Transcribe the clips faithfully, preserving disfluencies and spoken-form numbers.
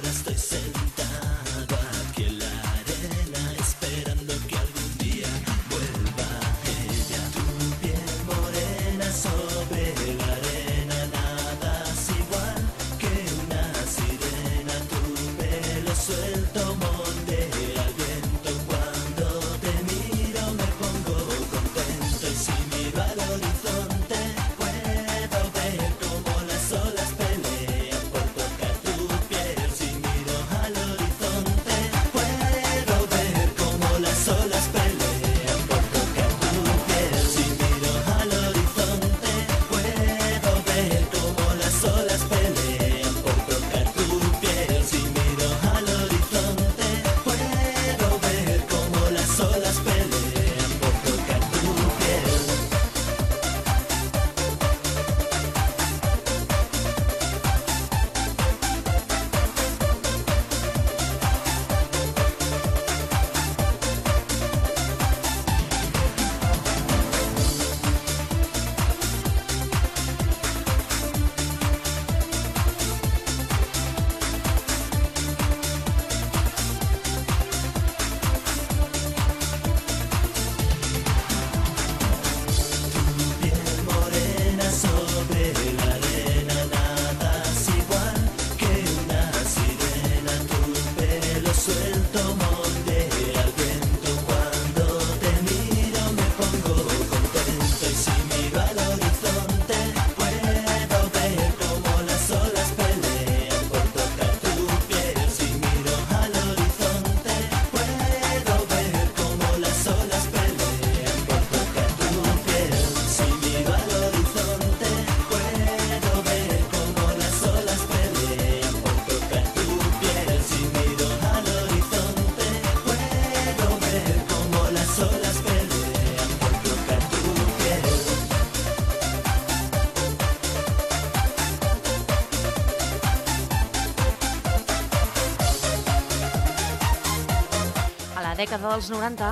Dècada dels noranta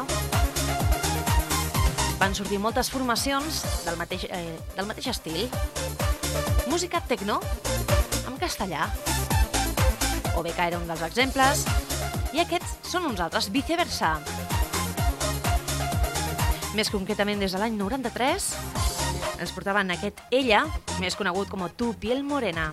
van sortir moltes formacions del mateix, eh, del mateix estil. Música techno en castellà. O bé que era un dels exemples. I aquests són uns altres, viceversa. Més concretament des de l'any noranta-tres ens portaven aquest Ella, més conegut com Tu piel morena.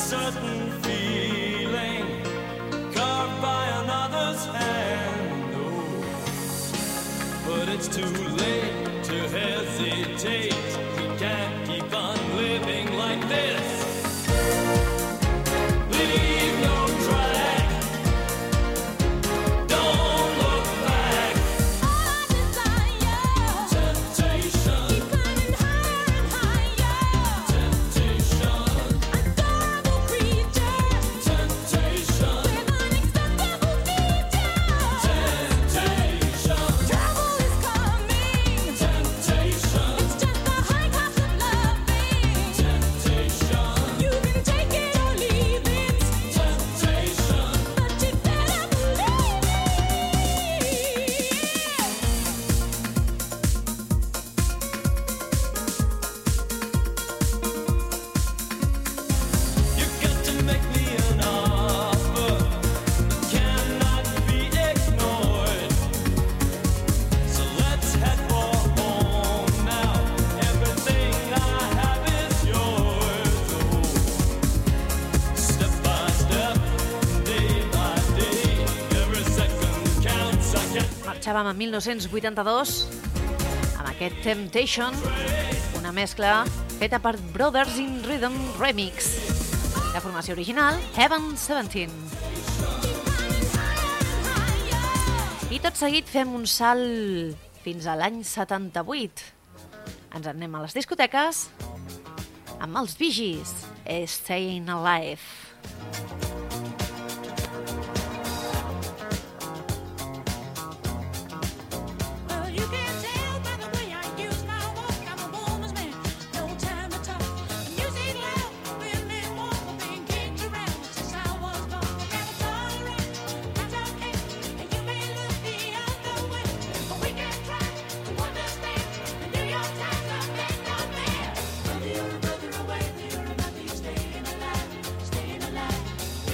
certain feeling carved by another's hand. Oh, but it's too late to hesitate. We can't keep on living like this. Leave no track. Don't look back. Our desire, temptation, keep climbing higher and higher. Temptation, adorable creature. Temptation, with unacceptable features. Temptation, trouble is coming. Temptation, it's just the high cost of loving. Temptation, you can take it or leave it. Temptation, but you better believe it. You got to make me an offer that cannot be ignored. So let's head for home now. Everything I have is yours. Oh, step by step, day by day, every second counts. I can't Marxàvem en mil nou-cents vuitanta-dos amb aquest Temptation, una mescla feta per Brothers in Rhythm Remix. La formació original, Heaven Seventeen. I tot seguit fem un salt fins a l'any setanta-vuit. Ens en anem a les discoteques amb els Bee Gees, Staying Alive. Well, you can tell by the way I use my walk, I'm a woman's man, no time to talk. Music loud, women walk, being kicked around since I was born. Never tolerate, that's okay, and you may look the other way, but we can try to understand. The New York Times are big on man. Whether you're a brother away, whether you're a mother, you're staying alive, staying alive.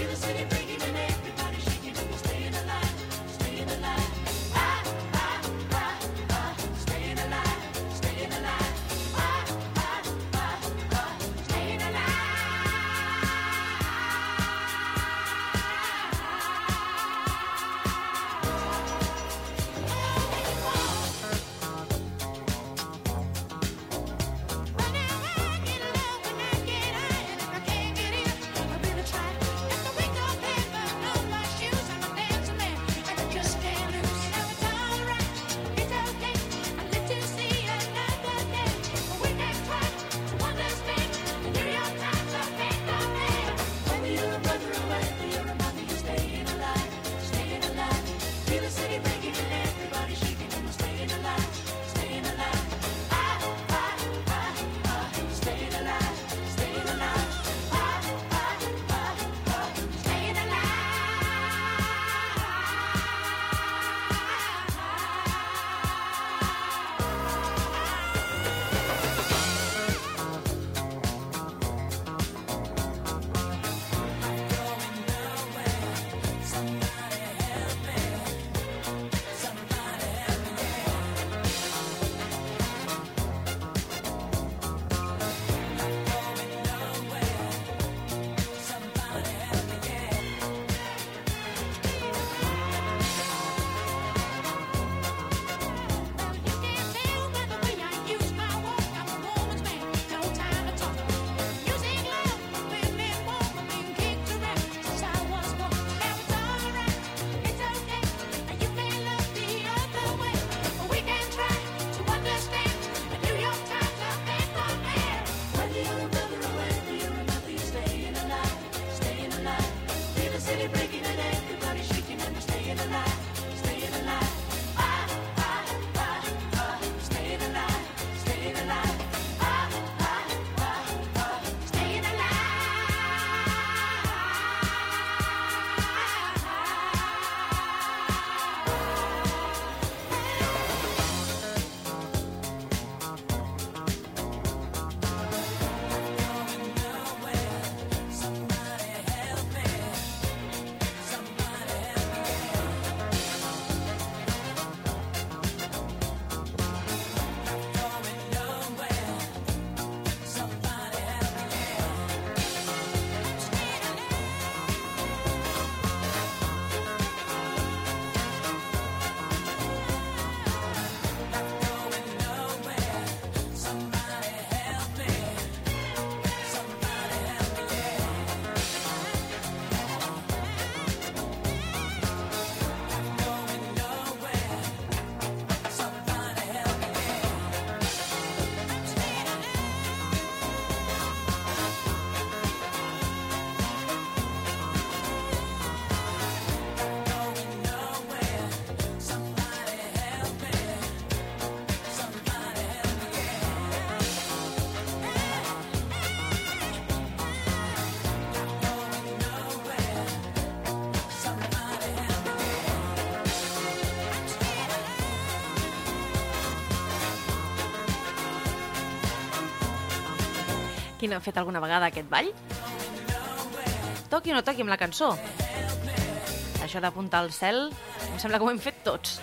qui no ha fet alguna vegada aquest ball? Toqui o no toqui amb la cançó. Això d'apuntar al cel, em sembla que ho hem fet tots.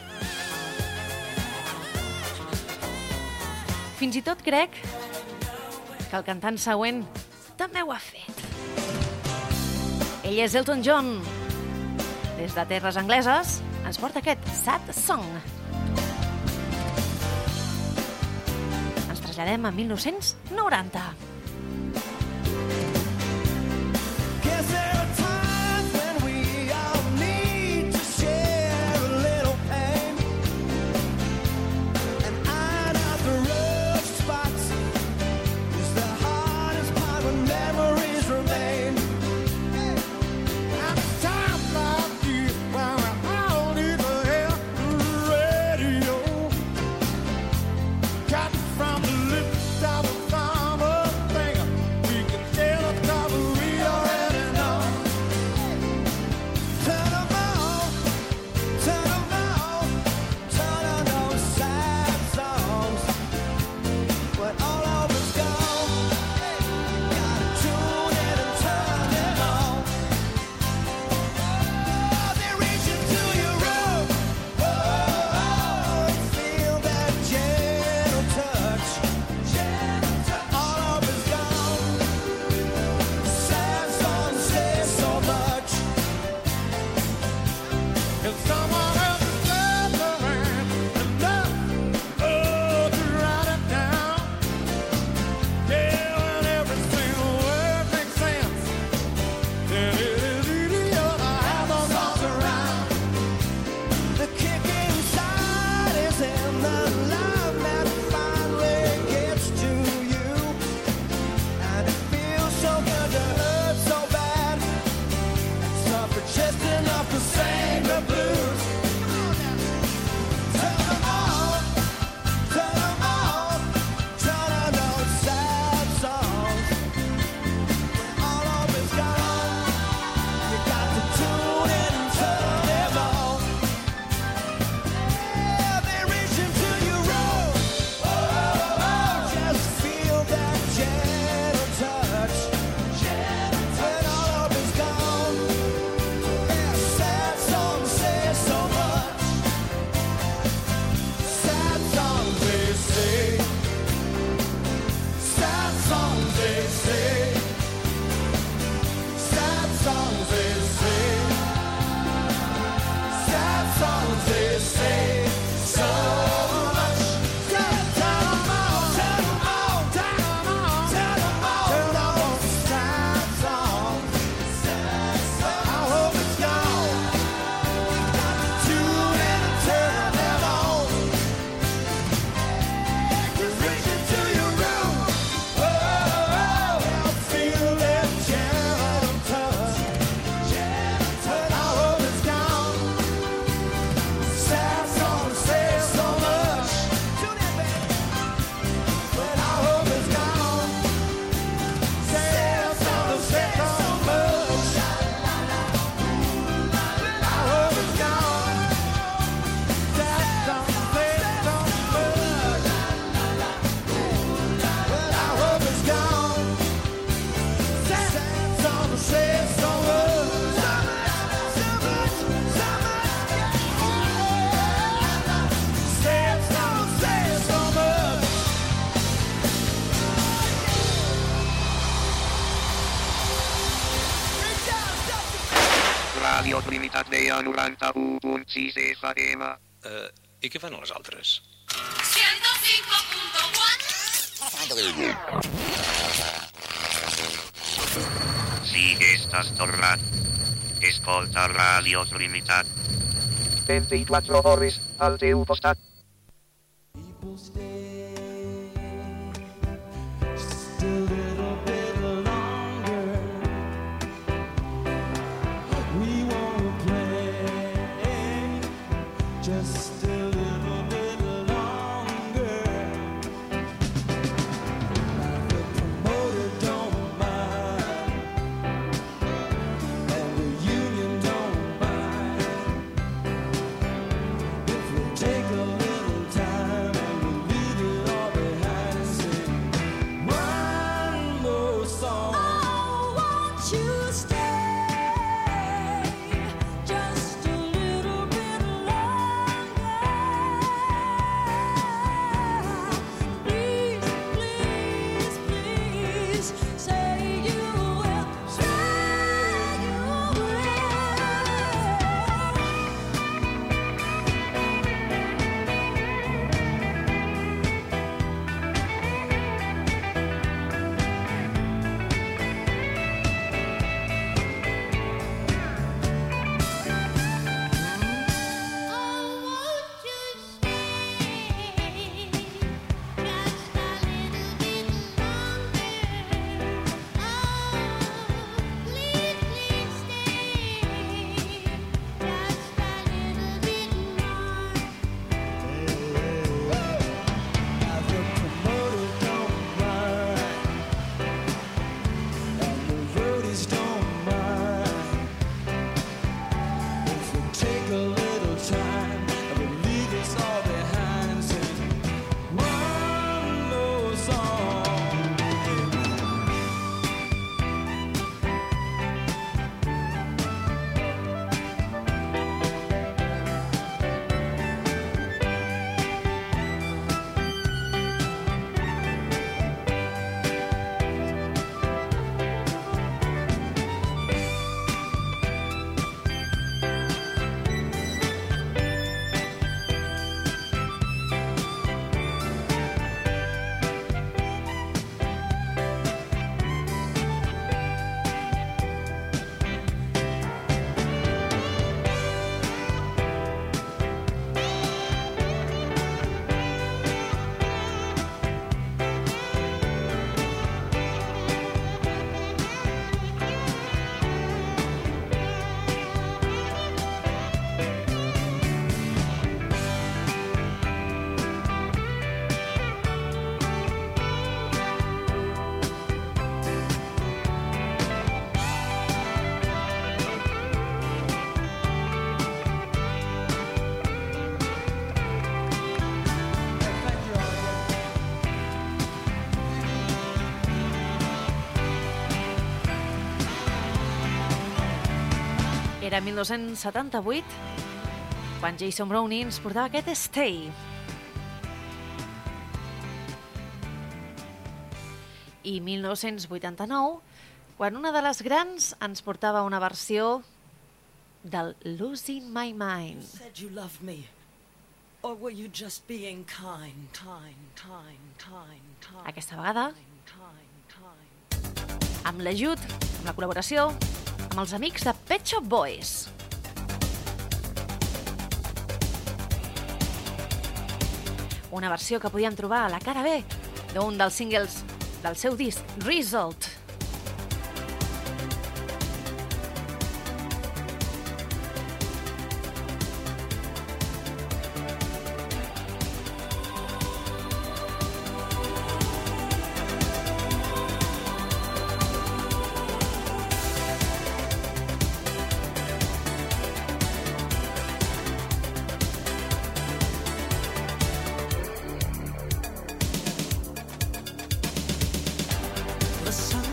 Fins i tot crec que el cantant següent també ho ha fet. Ell és Elton John. Des de terres angleses ens porta aquest Sad Song. Ens traslladem a mil nou-cents noranta. Guess there are times when we all need to share a little pain and iron out the rough spots is the hardest part when memories remain. And it's times like these when we all need to hear the radio cut from the lips of a farmer singer. We can tell the story we already know. Turn 'em on, turn 'em on, turn on those sad songs. When all hope is gone, gotta tune in and turn them on. Oh, they reach into your room. Oh, and feel that gentle touch. All hope is gone. Sad songs say so much. If someone else is gathering enough oh, to write it down, yeah, when every single word makes sense, then it is easier to have those songs around. The kick inside is in the love that finally gets to you, and it feels so good to hurt so bad. Suffer just enough to sing the blues. Turn 'em on, turn 'em on, turn on those sad songs. When all hope is gone, you got to tune in and turn them on. Yeah, they reach into your room. Oh, oh, oh, just feel that gentle touch. When all hope is gone, yeah, sad songs say so much. Sad songs they say. Sad songs they say. Sad songs they say. Sad songs they say so much. Turn 'em on, turn 'em on, turn 'em on, turn 'em on, turn on sad songs. When our hope is gone, got to tune in and turn them on. Just reach into your room. Oh, oh, oh, and feel that gentle touch. When our hope is gone, sad songs say so much. Tune in, baby. When our hope is gone, sad songs say so much. When our hope is gone, sad songs say so much. When our hope is gone, sad songs say so much. So much, so much. Sad songs say so much. Radio Trinitat Vella noranta-u punt sis F M. Eh, I què fan els altres? ciento cinco punto cuatro. Si estàs tornat, escolta Radio Trinitat. vint-i-quatre hores al teu costat. People stay just a little bit longer. We wanna play just a little bit longer. Now the promoter don't mind, and the union don't mind if we take a little Era mil nou-cents setanta-vuit, quan Jason Browning ens portava aquest Stay. I mil nou-cents vuitanta-nou, quan una de les grans ens portava una versió del Losing My Mind. Said you loved me, or were you just being kind, kind, kind, kind, kind? Aquesta vegada, kind, kind. amb l'ajut, amb la col·laboració, amb els amics de Pet Shop Boys. Una versió que podíem trobar a la cara B d'un dels singles del seu disc, Result. The sun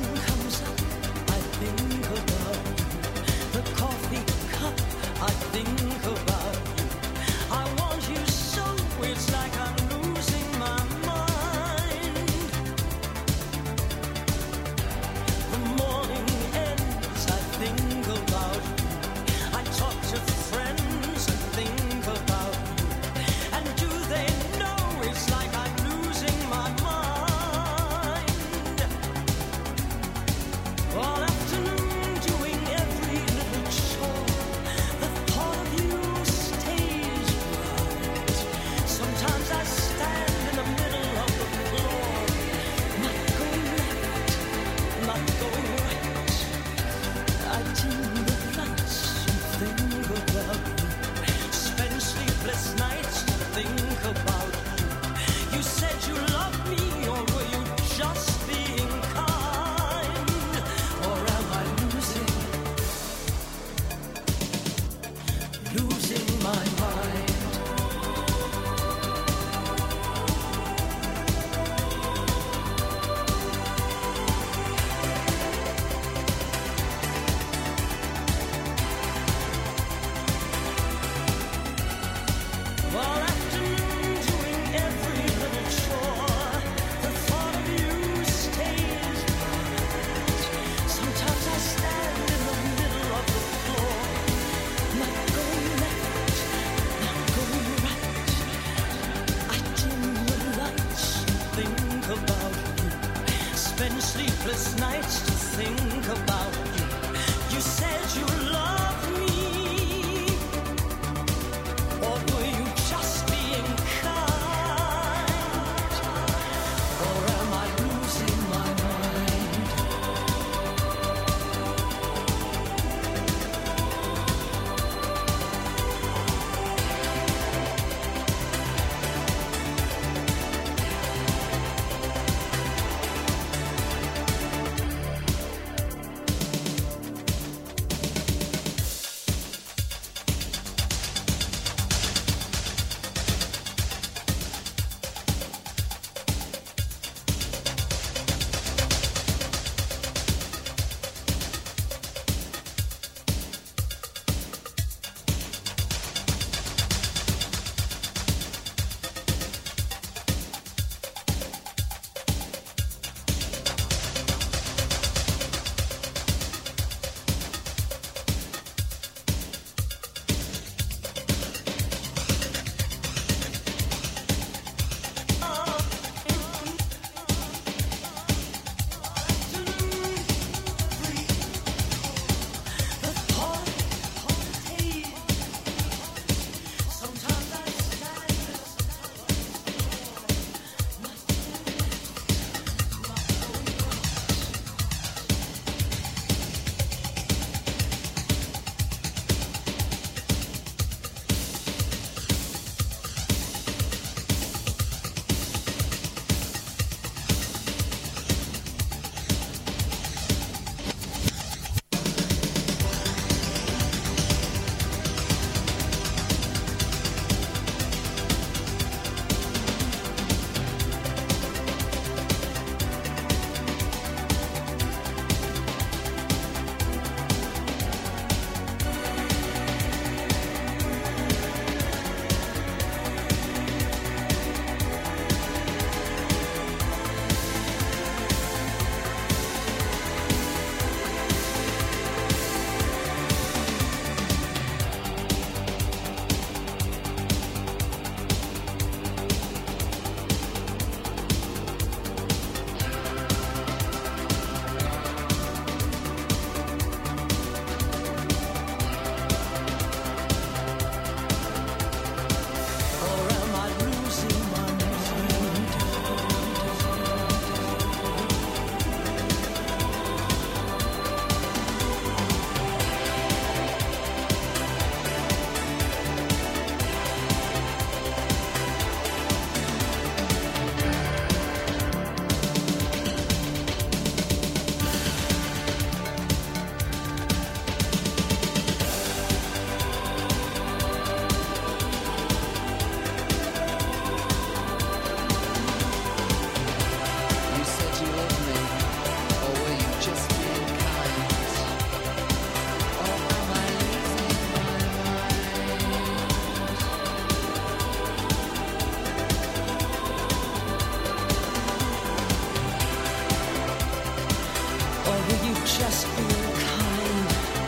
just being kind?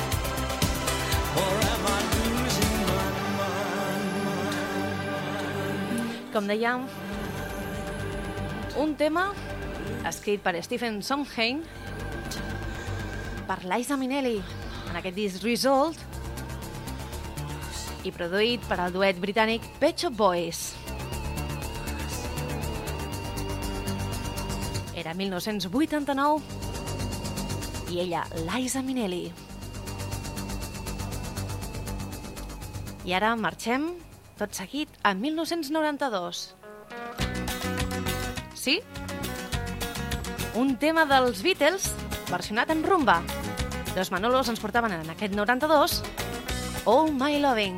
Or am I losing my mind? Com dèiem, un tema escrit per Stephen Sondheim per Liza Minnelli en aquest disc Resolved i produït per al duet britànic Pet Shop Boys. Era mil nou-cents vuitanta-nou i ella, Liza Minnelli. I ara marxem tot seguit a mil nou-cents noranta-dos. Sí? Un tema dels Beatles versionat en rumba. Los Manolos ens portaven en aquest noranta-dos Oh My Loving.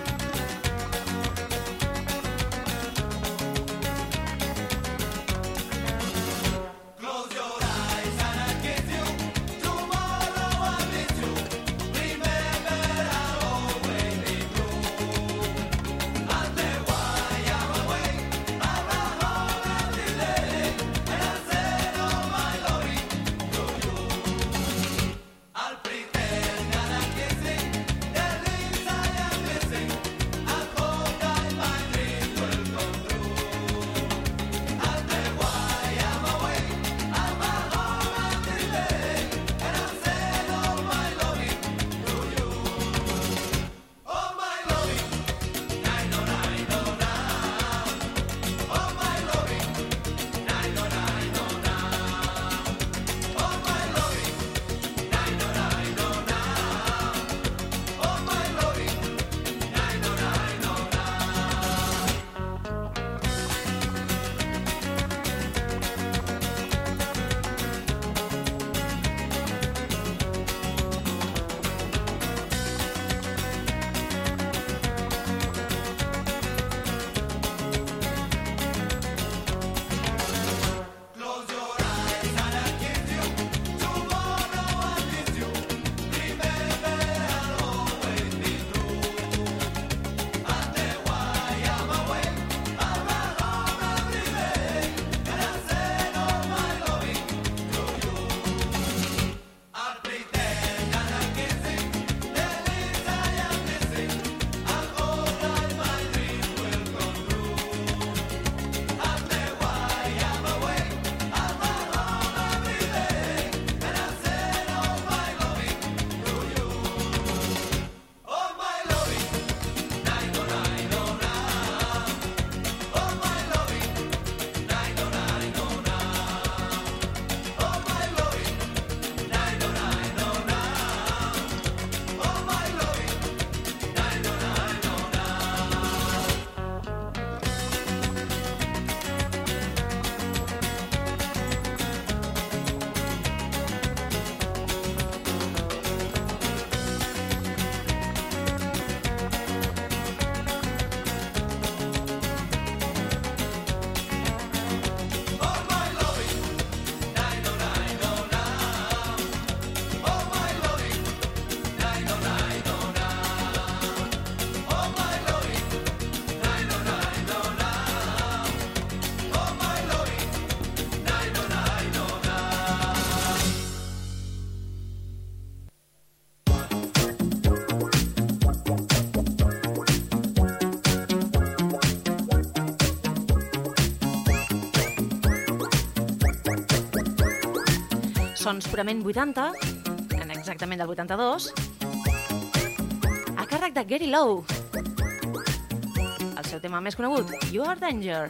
Sons purament vuitanta, en exactament del vuitanta-dos, a càrrec de Gary Lowe. El seu tema més conegut, You Are Danger.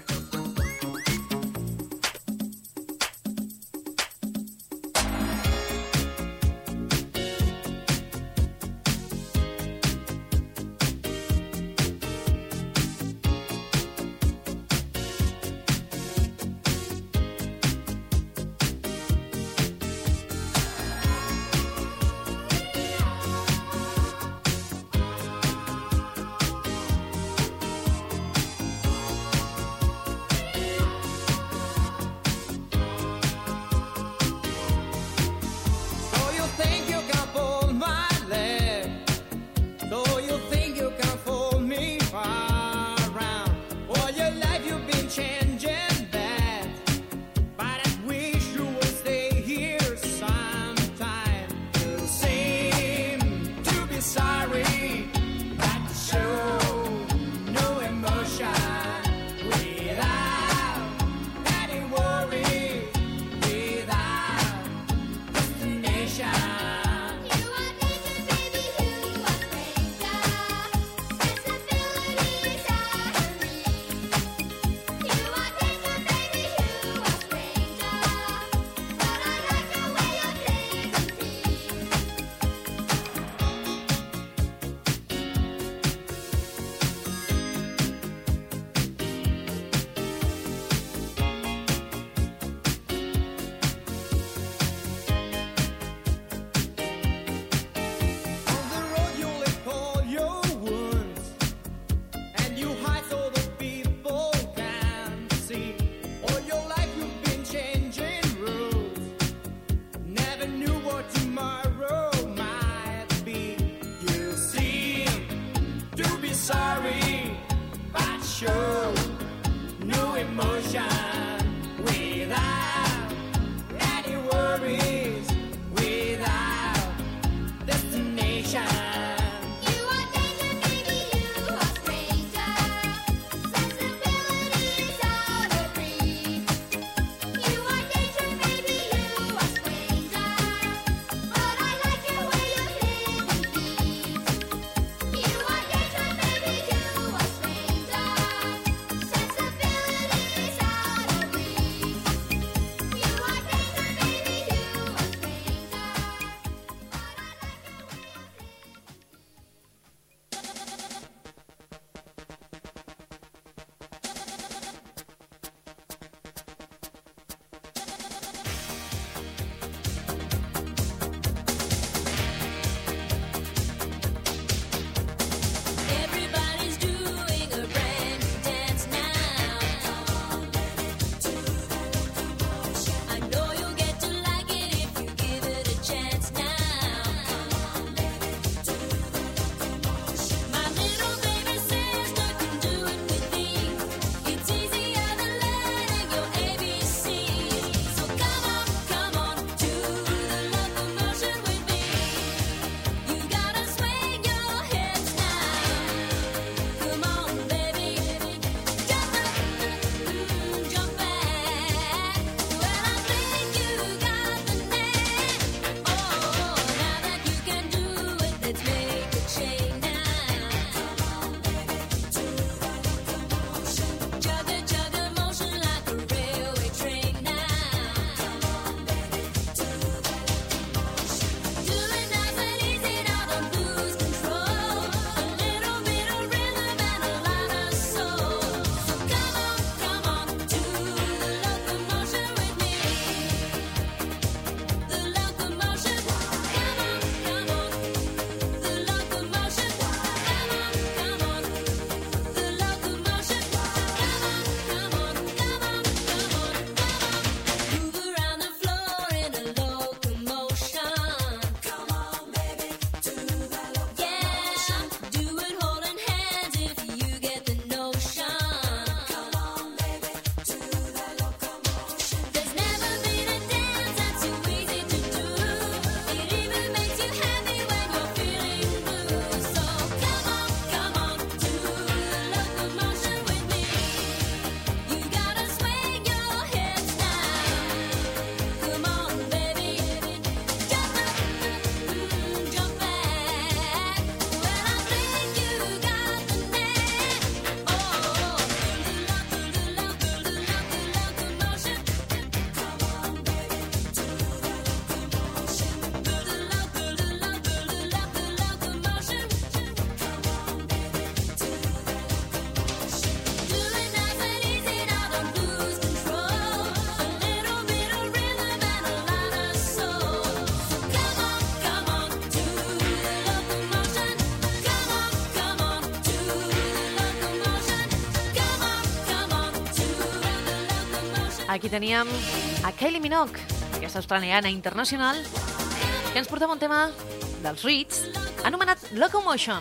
aquí teníem a Kylie Minogue, aquesta australiana internacional, que ens portava un tema dels Reeds anomenat Locomotion.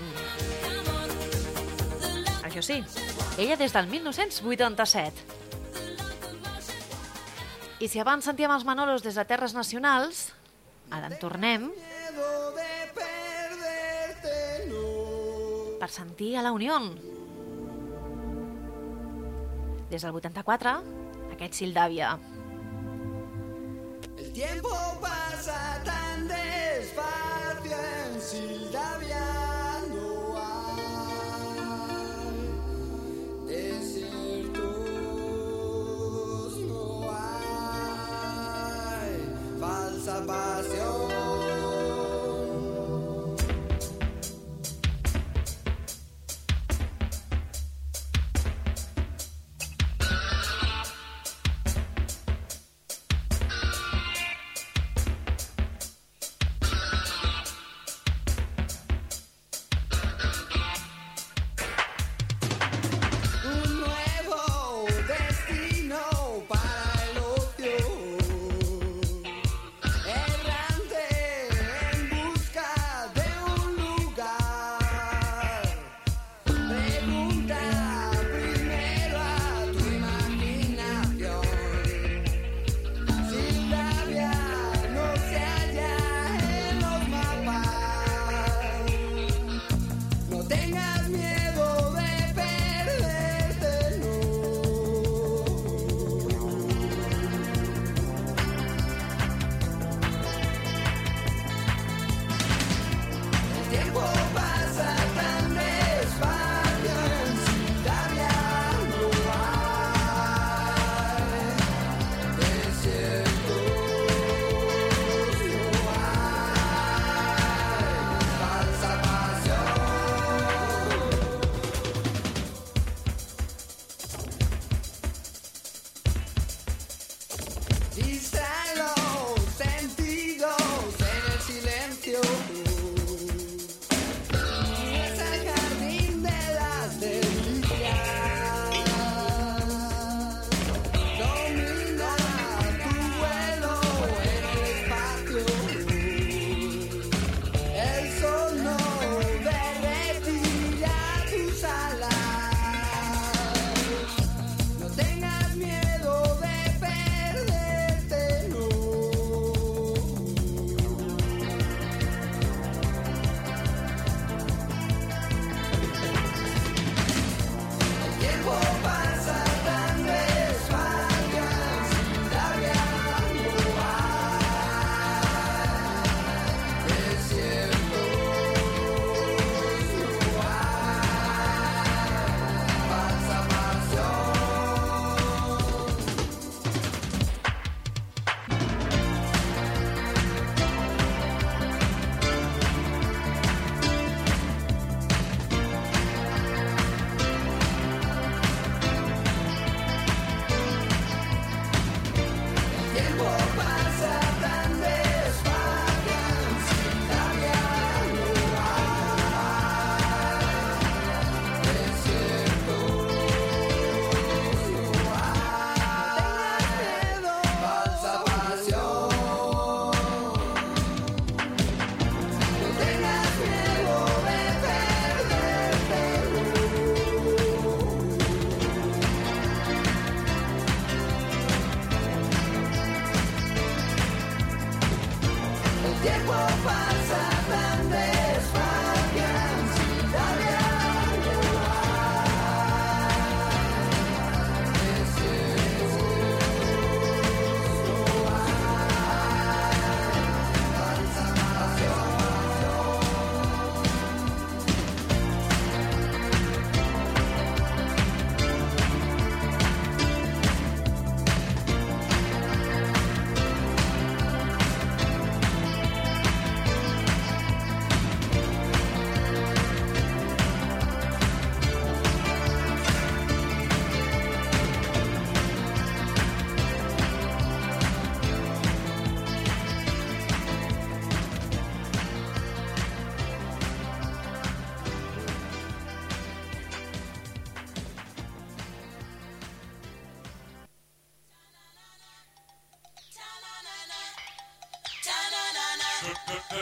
Això sí, ella des del mil nou-cents vuitanta-set. I si abans sentíem els Manolos des de terres nacionals, ara en tornem per sentir a la Unión. Des del vuitanta-quatre, aquest Sildavia. El tiempo pasa tan despacio en Sildavia, no hay desiertos, no hay falsa pasión.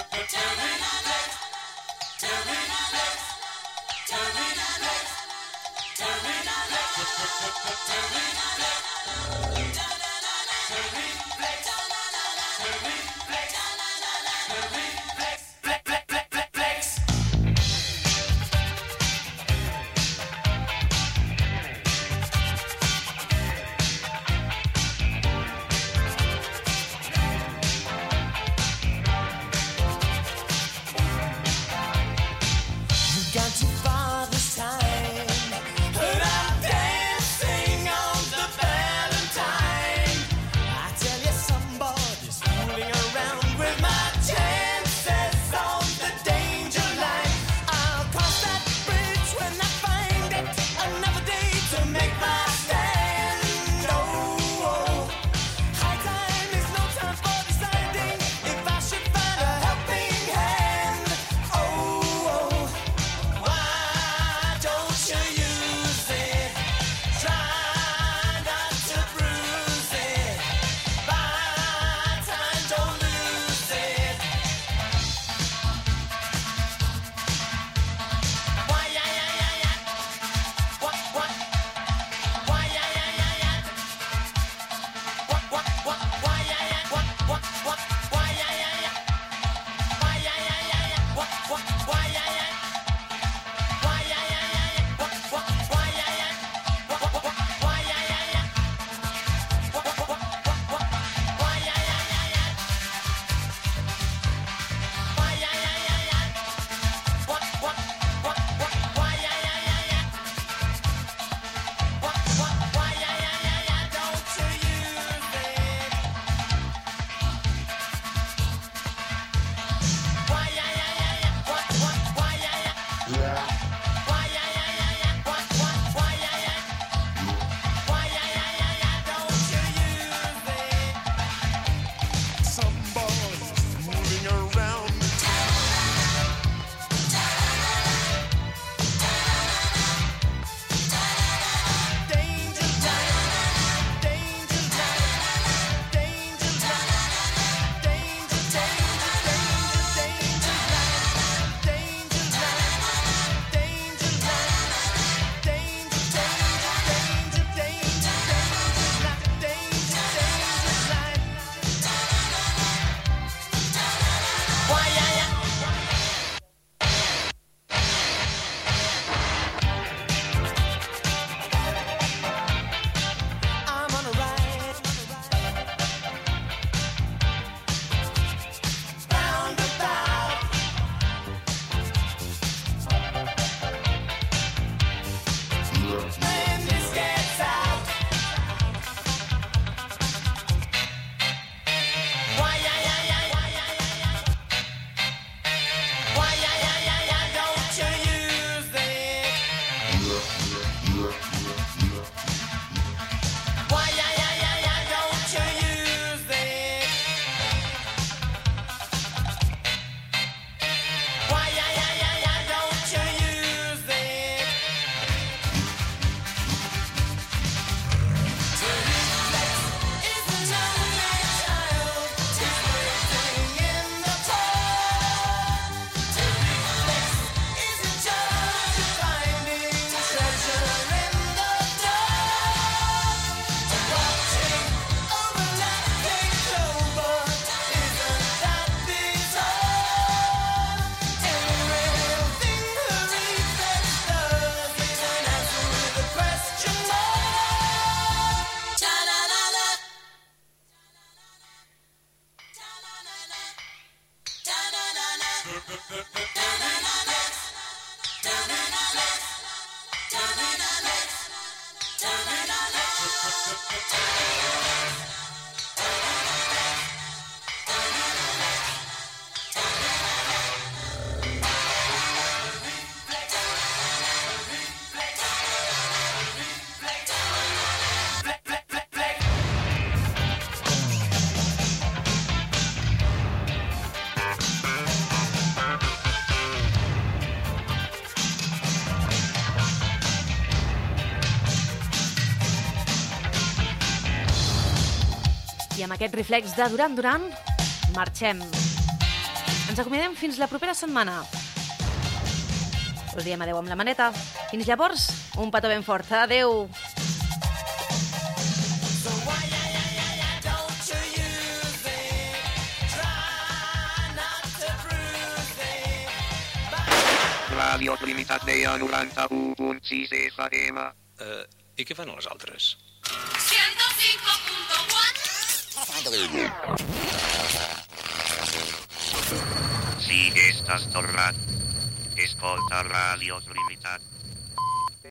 I amb aquest reflex de Duran Duran marxem. Ens acomiadem fins la propera setmana. Us diem adeu amb la maneta. Fins llavors, un petó ben fort. Adeu. Radio Trinitat Vella noranta-u punt sis F M. Uh, I què fan les altres? ciento cinco punto cuatro. Si estàs tornat, escolta Radio Trinitat.